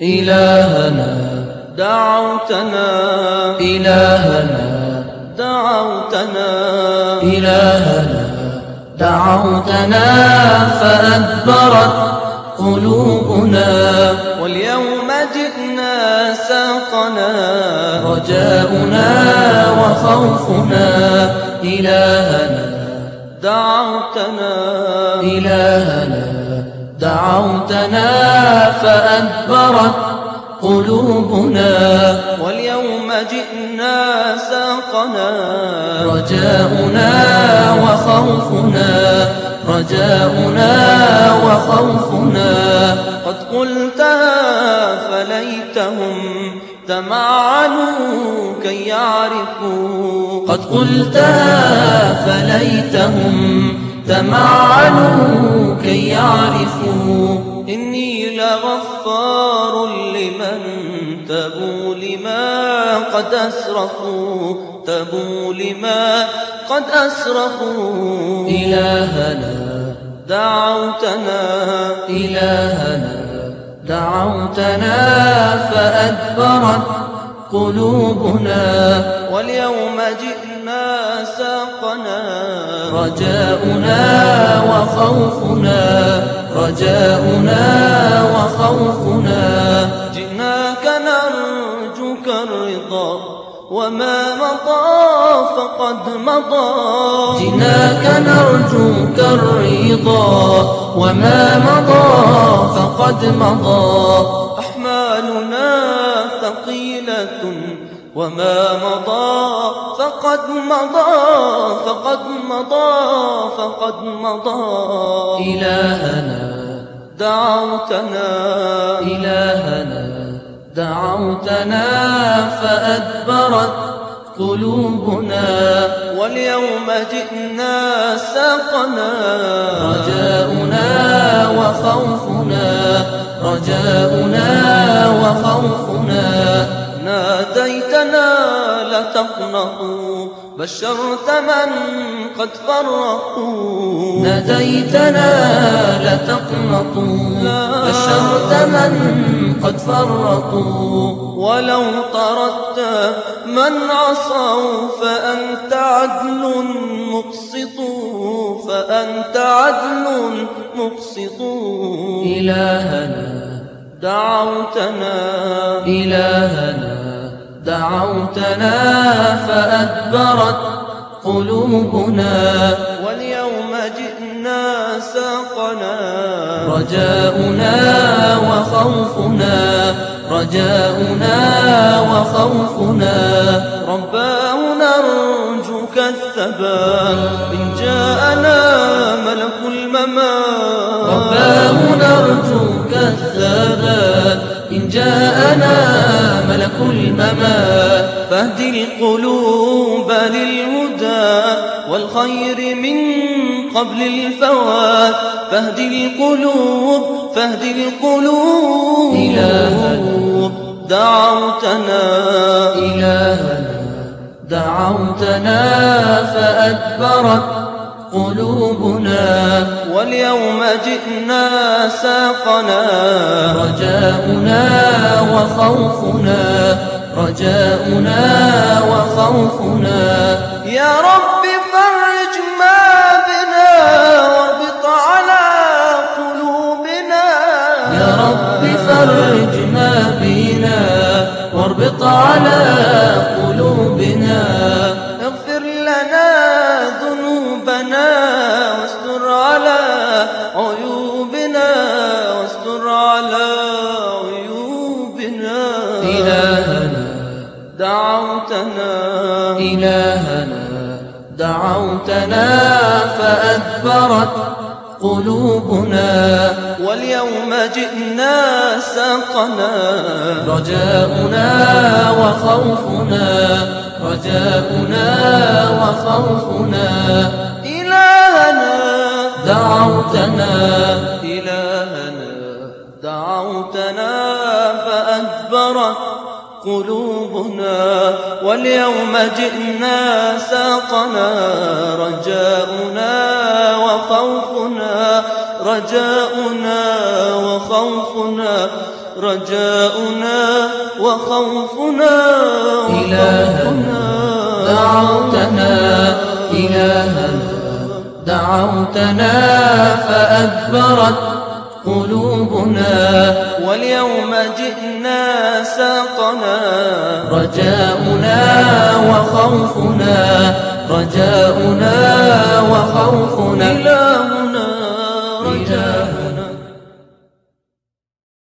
إلهنا دعوتنا إلهنا دعوتنا إلهنا دعوتنا فأدبرت قلوبنا واليوم جئنا ساقنا رجاؤنا وخوفنا إلهنا دعوتنا إلهنا دعوتنا فأدبرت قلوبنا واليوم جئنا ساقنا رجاؤنا وخوفنا رجاؤنا وخوفنا قد قلتها فليتهم تمعنوا كي يعرفوا قد قلتها فليتهم تمعنوا كي يعرفوا إني لغفار لمن تبوا لما قد أسرفوا تبوا لما قد أسرفوا إلهنا دعوتنا إلهنا دعوتنا فأدبرت قلوبنا واليوم جئنا ساقنا رجاؤنا وخوفنا رجاؤنا وخوفنا جئناك نرجوك الرضا وما مضى فقد مضى جئناك نرجوك الرضا وما مضى فقد مضى أحمالنا ثقيلة وما مضى فقد مضى فقد مضى فقد مضى إلهنا دعوتنا إلهنا دعوتنا فأدبرت قلوبنا واليوم جئنا ساقنا رجاؤنا وخوفنا رجاؤنا وخوفنا ناديتنا لا تقنطوا بشرت من قد فرقوا ناديتنا لا تقنطوا بشرت من قد فرطوا ولو طردت من عصوا فأنت عدل مقسط فأنت عدل مقسط إلهنا دعوتنا إلهنا دعوتنا فأدبرت قلوبنا واليوم جئنا ساقنا رجاؤنا وخوفنا رجاؤنا وخوفنا رباه نرجوك الثبات إن جاءنا ملك الممات رباه نرجوك الثبات إن جاءنا ملك الممات فاهد القلوب للهدى والخير من قبل الفوات فاهد القلوب إلهنا دعوتنا إلهنا دعوتنا فأدبرت قلوبنا واليوم جئنا ساقنا رجاؤنا وخوفنا رجاؤنا وخوفنا يا رب فرج ما بنا واربط على قلوبنا يا رب فرج ما بنا واربط على قلوبنا اغفر لنا ذنوبنا واستر على عيوبنا واستر على عيوبنا إلهنا دعوتنا إلهنا دعوتنا فأدبرت قلوبنا واليوم جئنا ساقنا رجاؤنا وخوفنا رجاؤنا وخوفنا إلهنا دعوتنا إلهنا دعوتنا فأدبرت قلوبنا واليوم جئنا ساقنا رجاؤنا وخوفنا رجاؤنا وخوفنا رجاؤنا وخوفنا إلهنا دعوتنا إلهنا دعوتنا فأدبرت قلوبنا واليوم جئنا ساقنا رجاؤنا وخوفنا رجاؤنا وخوفنا